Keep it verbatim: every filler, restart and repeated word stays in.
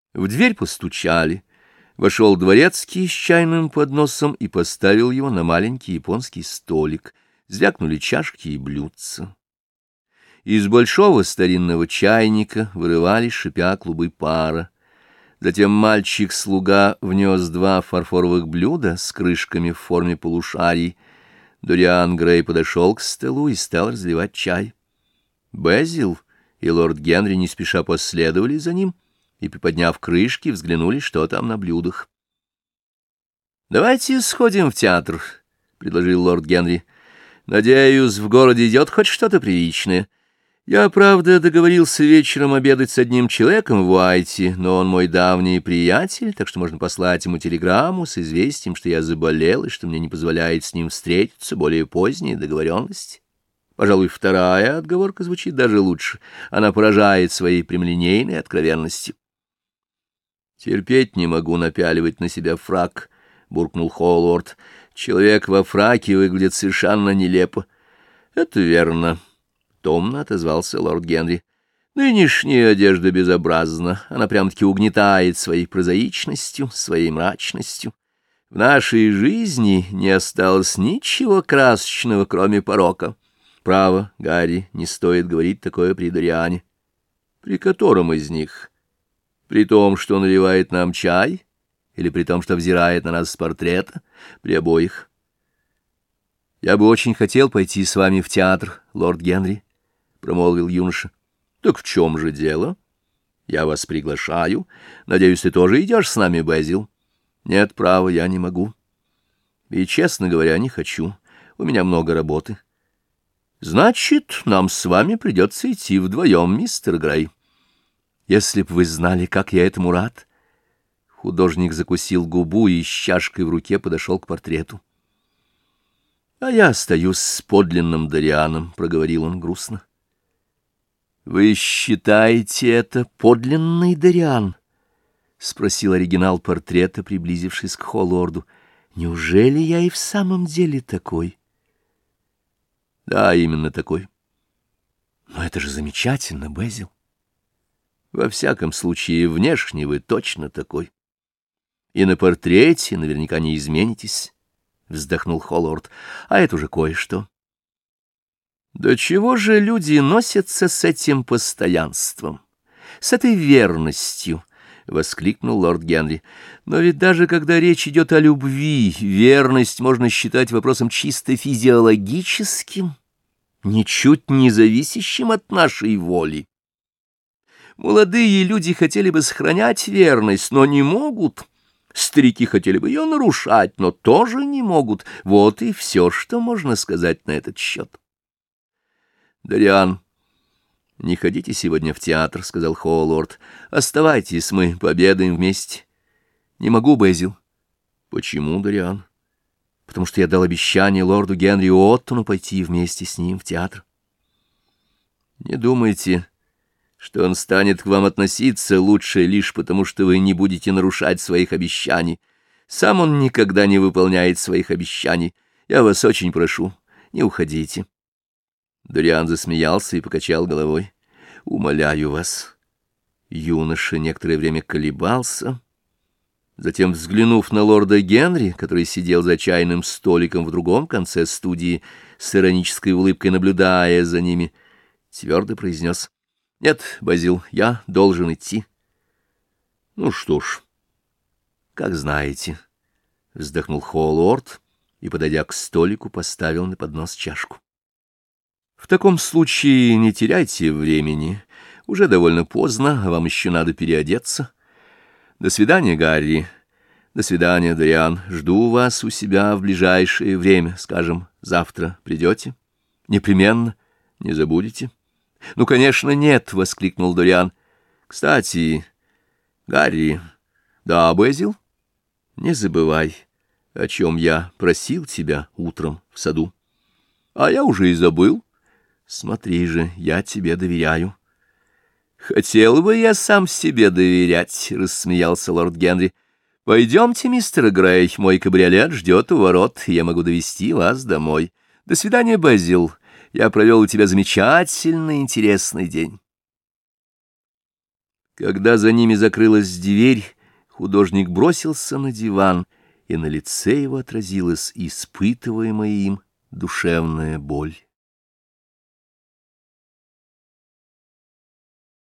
В дверь постучали. Вошел дворецкий с чайным подносом и поставил его на маленький японский столик. Звякнули чашки и блюдца. Из большого старинного чайника вырывались, шипя, клубы пара. Затем мальчик-слуга внес два фарфоровых блюда с крышками в форме полушарий. Дориан Грей подошел к столу и стал разливать чай. Безил и лорд Генри не спеша последовали за ним и, приподняв крышки, взглянули, что там на блюдах. — Давайте сходим в театр, — предложил лорд Генри. — Надеюсь, в городе идет хоть что-то приличное. Я, правда, договорился вечером обедать с одним человеком в Уайте, но он мой давний приятель, так что можно послать ему телеграмму с известием, что я заболел и что мне не позволяет с ним встретиться более поздняя договоренность. Пожалуй, вторая отговорка звучит даже лучше. Она поражает своей прямолинейной откровенностью. «Терпеть не могу напяливать на себя фрак», — буркнул Холлорд. «Человек во фраке выглядит совершенно нелепо». «Это верно», — томно отозвался лорд Генри. «Нынешняя одежда безобразна. Она прям-таки угнетает своей прозаичностью, своей мрачностью. В нашей жизни не осталось ничего красочного, кроме порока. Право, Гарри, не стоит говорить такое при Дориане». «При котором из них? При том, что он наливает нам чай, или при том, что взирает на нас с портрета? При обоих». «Я бы очень хотел пойти с вами в театр, лорд Генри», — промолвил юноша. — Так в чем же дело? Я вас приглашаю. Надеюсь, ты тоже идешь с нами, Безил? — Нет, право, я не могу. И, честно говоря, не хочу. У меня много работы. — Значит, нам с вами придется идти вдвоем, мистер Грей. Если б вы знали, как я этому рад. Художник закусил губу и с чашкой в руке подошел к портрету. — А я остаюсь с подлинным Дорианом, — проговорил он грустно. — Вы считаете это подлинный Дориан? — спросил оригинал портрета, приблизившись к Холлорду. — Неужели я и в самом деле такой? — Да, именно такой. — Но это же замечательно, Безил. Во всяком случае, внешне вы точно такой. И на портрете наверняка не изменитесь, — вздохнул Холлорд. — А это уже кое-что. Да чего же люди носятся с этим постоянством, с этой верностью? — воскликнул лорд Генри. — Но ведь даже когда речь идет о любви, верность можно считать вопросом чисто физиологическим, ничуть не зависящим от нашей воли. Молодые люди хотели бы сохранять верность, но не могут. Старики хотели бы ее нарушать, но тоже не могут. Вот и все, что можно сказать на этот счет. — Дориан, не ходите сегодня в театр, — сказал Холлорд. — Оставайтесь, мы пообедаем вместе. — Не могу, Безил. — Почему, Дориан? — Потому что я дал обещание лорду Генри Оттону пойти вместе с ним в театр. — Не думайте, что он станет к вам относиться лучше лишь потому, что вы не будете нарушать своих обещаний. Сам он никогда не выполняет своих обещаний. Я вас очень прошу, не уходите. Дориан засмеялся и покачал головой. — Умоляю вас. Юноша некоторое время колебался. Затем, взглянув на лорда Генри, который сидел за чайным столиком в другом конце студии, с иронической улыбкой наблюдая за ними, твердо произнес: — Нет, Безил, я должен идти. — Ну что ж, как знаете, — вздохнул Холлорд и, подойдя к столику, поставил на поднос чашку. — В таком случае не теряйте времени. Уже довольно поздно, а вам еще надо переодеться. До свидания, Гарри. До свидания, Дориан. Жду вас у себя в ближайшее время, скажем, завтра придете? Непременно, не забудете? — Ну, конечно, нет, — воскликнул Дориан. — Кстати, Гарри... Да, Безил? Не забывай, о чем я просил тебя утром в саду. А я уже и забыл. Смотри же, я тебе доверяю. — Хотел бы я сам себе доверять, — рассмеялся лорд Генри. — Пойдемте, мистер Грей, мой кабриолет ждет у ворот, и я могу довести вас домой. До свидания, Безил. Я провел у тебя замечательный, интересный день. Когда за ними закрылась дверь, художник бросился на диван, и на лице его отразилась испытываемая им душевная боль.